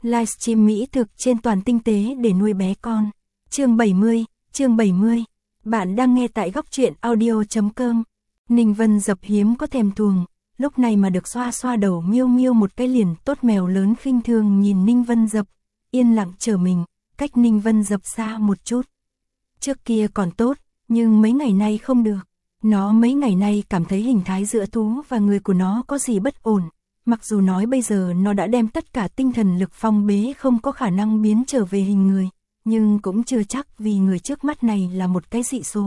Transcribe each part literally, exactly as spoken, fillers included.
Livestream mỹ thực trên toàn tinh tế để nuôi bé con. Chương bảy mươi, chương bảy mươi. Bạn đang nghe tại góc truyện audio chấm com. Ninh Vân Dập hiếm có thèm thuồng, lúc này mà được xoa xoa đầu miêu miêu một cái liền tốt mèo lớn khinh thường nhìn Ninh Vân Dập, yên lặng chờ mình, cách Ninh Vân Dập xa một chút. Trước kia còn tốt, nhưng mấy ngày nay không được. Nó mấy ngày nay cảm thấy hình thái giữa thú và người của nó có gì bất ổn. Mặc dù nói bây giờ nó đã đem tất cả tinh thần lực phong bế không có khả năng biến trở về hình người, nhưng cũng chưa chắc vì người trước mắt này là một cái dị số.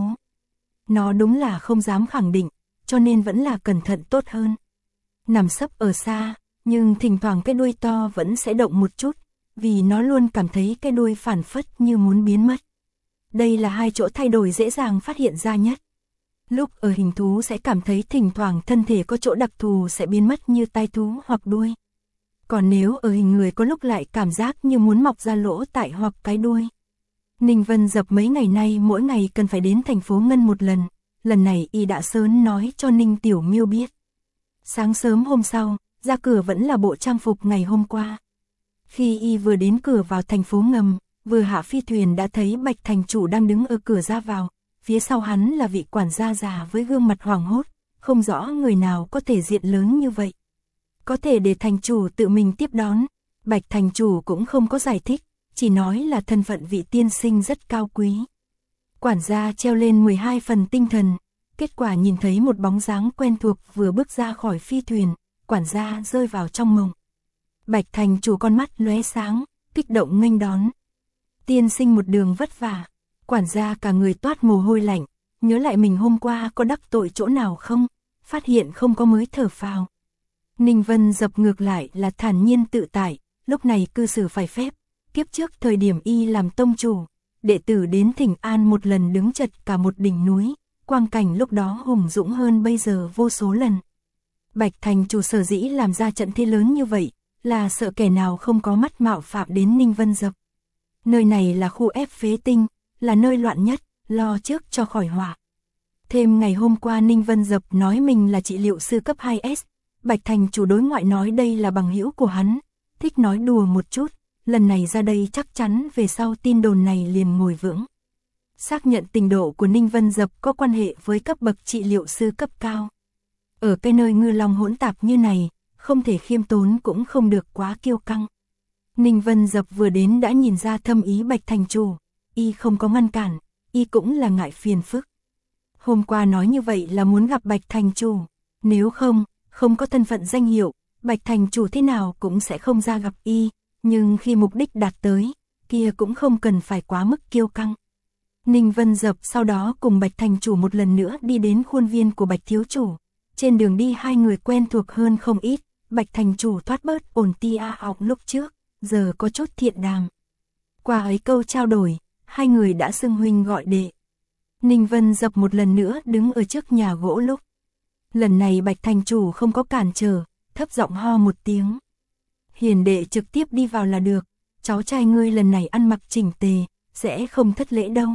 Nó đúng là không dám khẳng định, cho nên vẫn là cẩn thận tốt hơn. Nằm sấp ở xa, nhưng thỉnh thoảng cái đuôi to vẫn sẽ động một chút, vì nó luôn cảm thấy cái đuôi phản phất như muốn biến mất. Đây là hai chỗ thay đổi dễ dàng phát hiện ra nhất. Lúc ở hình thú sẽ cảm thấy thỉnh thoảng thân thể có chỗ đặc thù sẽ biến mất như tai thú hoặc đuôi. Còn nếu ở hình người có lúc lại cảm giác như muốn mọc ra lỗ tại hoặc cái đuôi. Ninh Vân Dập mấy ngày nay mỗi ngày cần phải đến thành phố Ngân một lần, lần này y đã sớm nói cho Ninh Tiểu Miêu biết. Sáng sớm hôm sau, ra cửa vẫn là bộ trang phục ngày hôm qua. Khi y vừa đến cửa vào thành phố Ngầm, vừa hạ phi thuyền đã thấy Bạch thành chủ đang đứng ở cửa ra vào. Phía sau hắn là vị quản gia già với gương mặt hoảng hốt, không rõ người nào có thể diện lớn như vậy. Có thể để thành chủ tự mình tiếp đón, Bạch thành chủ cũng không có giải thích, chỉ nói là thân phận vị tiên sinh rất cao quý. Quản gia treo lên mười hai phần tinh thần, kết quả nhìn thấy một bóng dáng quen thuộc vừa bước ra khỏi phi thuyền, quản gia rơi vào trong mộng. Bạch thành chủ con mắt lóe sáng, kích động nghênh đón. Tiên sinh một đường vất vả. Quản gia cả người toát mồ hôi lạnh, nhớ lại mình hôm qua có đắc tội chỗ nào không, phát hiện không có mới thở phào. Ninh Vân Dập ngược lại là thản nhiên tự tại, lúc này cư xử phải phép, kiếp trước thời điểm y làm tông chủ, đệ tử đến Thỉnh An một lần đứng chật cả một đỉnh núi, quang cảnh lúc đó hùng dũng hơn bây giờ vô số lần. Bạch thành chủ sở dĩ làm ra trận thế lớn như vậy, là sợ kẻ nào không có mắt mạo phạm đến Ninh Vân Dập. Nơi này là khu ép phế tinh, là nơi loạn nhất, lo trước cho khỏi họa. Thêm ngày hôm qua Ninh Vân Dập nói mình là trị liệu sư cấp hai S, Bạch thành chủ đối ngoại nói đây là bằng hữu của hắn, thích nói đùa một chút, lần này ra đây chắc chắn về sau tin đồn này liền ngồi vững. Xác nhận trình độ của Ninh Vân Dập có quan hệ với cấp bậc trị liệu sư cấp cao. Ở cái nơi ngư long hỗn tạp như này, không thể khiêm tốn cũng không được quá kiêu căng. Ninh Vân Dập vừa đến đã nhìn ra thâm ý Bạch thành chủ. Y không có ngăn cản, y cũng là ngại phiền phức. Hôm qua nói như vậy là muốn gặp Bạch thành chủ, nếu không, không có thân phận danh hiệu, Bạch thành chủ thế nào cũng sẽ không ra gặp y, nhưng khi mục đích đạt tới, kia cũng không cần phải quá mức kiêu căng. Ninh Vân Dập sau đó cùng Bạch thành chủ một lần nữa đi đến khuôn viên của Bạch thiếu chủ, trên đường đi hai người quen thuộc hơn không ít, Bạch thành chủ thoát bớt ổn tia ọc lúc trước, giờ có chút thiện đàm. Qua ấy câu trao đổi, hai người đã xưng huynh gọi đệ. Ninh Vân Dập một lần nữa đứng ở trước nhà gỗ lúc. Lần này Bạch thành chủ không có cản trở, thấp giọng ho một tiếng. Hiền đệ trực tiếp đi vào là được, cháu trai ngươi lần này ăn mặc chỉnh tề, sẽ không thất lễ đâu.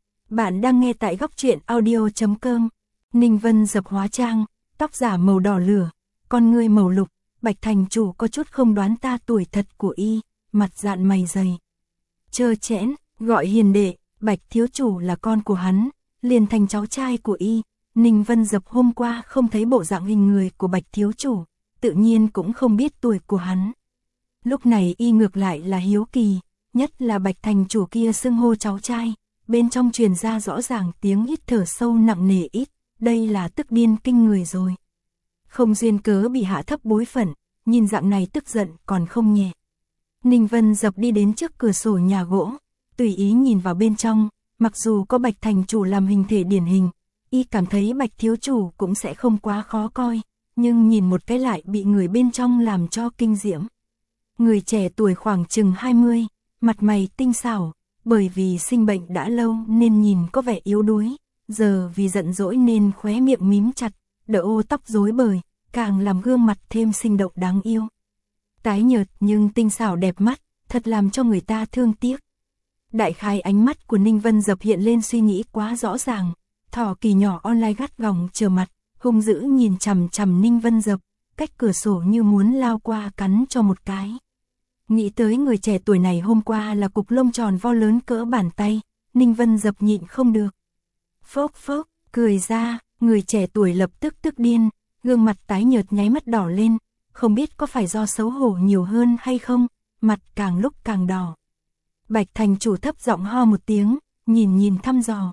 Bạn đang nghe tại góc truyện audio chấm com. Ninh Vân Dập hóa trang, tóc giả màu đỏ lửa, con ngươi màu lục, Bạch thành chủ có chút không đoán ta tuổi thật của y, mặt dạn mày dày. Chơ chẽn, gọi hiền đệ, Bạch thiếu chủ là con của hắn, liền thành cháu trai của y. Ninh Vân Dập hôm qua không thấy bộ dạng hình người của Bạch thiếu chủ, tự nhiên cũng không biết tuổi của hắn. Lúc này y ngược lại là hiếu kỳ, nhất là Bạch thành chủ kia xưng hô cháu trai, bên trong truyền ra rõ ràng tiếng hít thở sâu nặng nề ít, đây là tức điên kinh người rồi. Không duyên cớ bị hạ thấp bối phận, nhìn dạng này tức giận còn không nhẹ. Ninh Vân Dập đi đến trước cửa sổ nhà gỗ, tùy ý nhìn vào bên trong, mặc dù có Bạch thành chủ làm hình thể điển hình, y cảm thấy Bạch thiếu chủ cũng sẽ không quá khó coi, nhưng nhìn một cái lại bị người bên trong làm cho kinh diễm. Người trẻ tuổi khoảng chừng hai mươi, mặt mày tinh xảo, bởi vì sinh bệnh đã lâu nên nhìn có vẻ yếu đuối, giờ vì giận dỗi nên khóe miệng mím chặt, đỡ ô tóc rối bời, càng làm gương mặt thêm sinh động đáng yêu. Tái nhợt nhưng tinh xảo đẹp mắt, thật làm cho người ta thương tiếc. Đại khái ánh mắt của Ninh Vân Dập hiện lên suy nghĩ quá rõ ràng, thỏ kỳ nhỏ online gắt gỏng chờ mặt, hung dữ nhìn chằm chằm Ninh Vân Dập, cách cửa sổ như muốn lao qua cắn cho một cái. Nghĩ tới người trẻ tuổi này hôm qua là cục lông tròn vo lớn cỡ bàn tay, Ninh Vân Dập nhịn không được. Phốc phốc, cười ra, người trẻ tuổi lập tức tức điên, gương mặt tái nhợt nháy mắt đỏ lên, không biết có phải do xấu hổ nhiều hơn hay không, mặt càng lúc càng đỏ. Bạch Thành chủ thấp giọng ho một tiếng, nhìn nhìn thăm dò.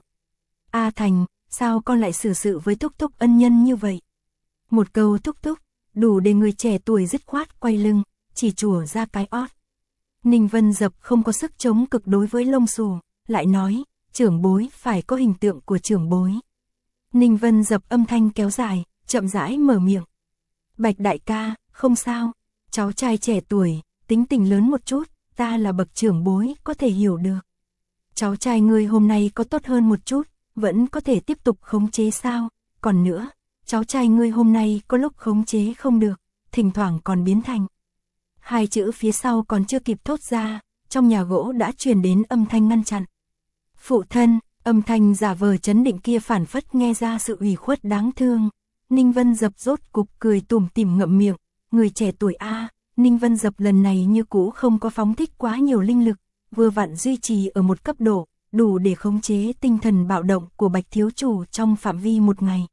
A Thành, sao con lại xử sự với Thúc Thúc ân nhân như vậy? Một câu Thúc Thúc, đủ để người trẻ tuổi dứt khoát quay lưng, chỉ chùa ra cái ót. Ninh Vân Dập không có sức chống cực đối với lông xù, lại nói, trưởng bối phải có hình tượng của trưởng bối. Ninh Vân Dập âm thanh kéo dài, chậm rãi mở miệng. Bạch đại ca, không sao, cháu trai trẻ tuổi, tính tình lớn một chút, ta là bậc trưởng bối, có thể hiểu được. Cháu trai ngươi hôm nay có tốt hơn một chút, vẫn có thể tiếp tục khống chế sao, còn nữa, cháu trai ngươi hôm nay có lúc khống chế không được, thỉnh thoảng còn biến thành. Hai chữ phía sau còn chưa kịp thốt ra, trong nhà gỗ đã truyền đến âm thanh ngăn chặn. Phụ thân, âm thanh giả vờ chấn định kia phản phất nghe ra sự ủy khuất đáng thương. Ninh Vân Dập rốt cục cười tủm tỉm ngậm miệng, người trẻ tuổi a, Ninh Vân Dập lần này như cũ không có phóng thích quá nhiều linh lực, vừa vặn duy trì ở một cấp độ, đủ để khống chế tinh thần bạo động của Bạch thiếu chủ trong phạm vi một ngày.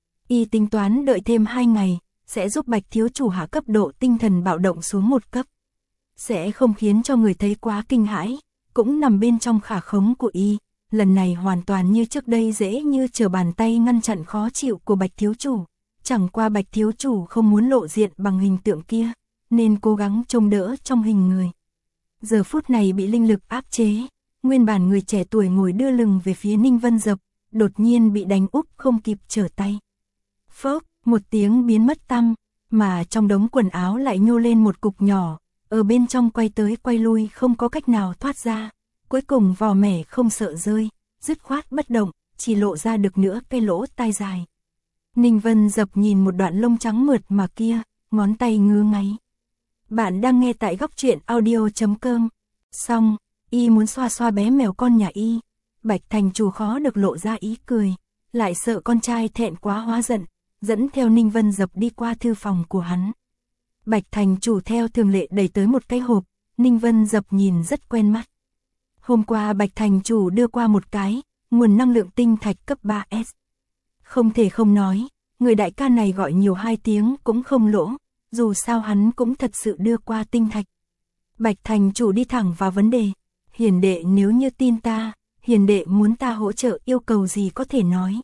Y tính toán đợi thêm hai ngày, sẽ giúp Bạch thiếu chủ hạ cấp độ tinh thần bạo động xuống một cấp. Sẽ không khiến cho người thấy quá kinh hãi, cũng nằm bên trong khả khống của Y. Lần này hoàn toàn như trước đây dễ như trở bàn tay ngăn chặn khó chịu của Bạch thiếu chủ. Chẳng qua Bạch thiếu chủ không muốn lộ diện bằng hình tượng kia, nên cố gắng trông đỡ trong hình người. Giờ phút này bị linh lực áp chế, nguyên bản người trẻ tuổi ngồi đưa lưng về phía Ninh Vân Dập, đột nhiên bị đánh úp không kịp trở tay. Phốc, một tiếng biến mất tăm, mà trong đống quần áo lại nhô lên một cục nhỏ, ở bên trong quay tới quay lui không có cách nào thoát ra. Cuối cùng vò mẻ không sợ rơi, dứt khoát bất động, chỉ lộ ra được nữa cái lỗ tai dài. Ninh Vân Dập nhìn một đoạn lông trắng mượt mà kia, ngón tay ngứa ngáy. Bạn đang nghe tại góc truyện audio chấm com. Xong, Y muốn xoa xoa bé mèo con nhà Y. Bạch Thành chủ khó được lộ ra ý cười, lại sợ con trai thẹn quá hóa giận, dẫn theo Ninh Vân Dập đi qua thư phòng của hắn. Bạch Thành chủ theo thường lệ đẩy tới một cái hộp, Ninh Vân Dập nhìn rất quen mắt. Hôm qua Bạch Thành chủ đưa qua một cái, nguồn năng lượng tinh thạch cấp ba S. Không thể không nói, người đại ca này gọi nhiều hai tiếng cũng không lỗ, dù sao hắn cũng thật sự đưa qua tinh thạch. Bạch Thành chủ đi thẳng vào vấn đề, hiền đệ nếu như tin ta, hiền đệ muốn ta hỗ trợ yêu cầu gì có thể nói.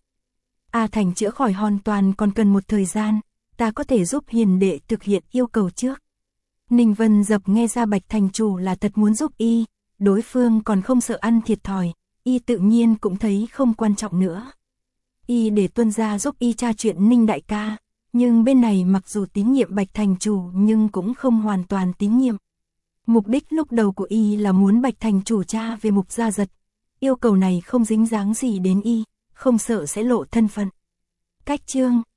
A Thành chữa khỏi hoàn toàn còn cần một thời gian, ta có thể giúp hiền đệ thực hiện yêu cầu trước. Ninh Vân Dập nghe ra Bạch Thành chủ là thật muốn giúp Y, đối phương còn không sợ ăn thiệt thòi, Y tự nhiên cũng thấy không quan trọng nữa. Y để tuân gia giúp Y tra chuyện Ninh đại ca, nhưng bên này mặc dù tín nhiệm Bạch Thành chủ nhưng cũng không hoàn toàn tín nhiệm. Mục đích lúc đầu của Y là muốn Bạch Thành chủ tra về Mục Gia Giật, yêu cầu này không dính dáng gì đến Y, không sợ sẽ lộ thân phận. Cách chương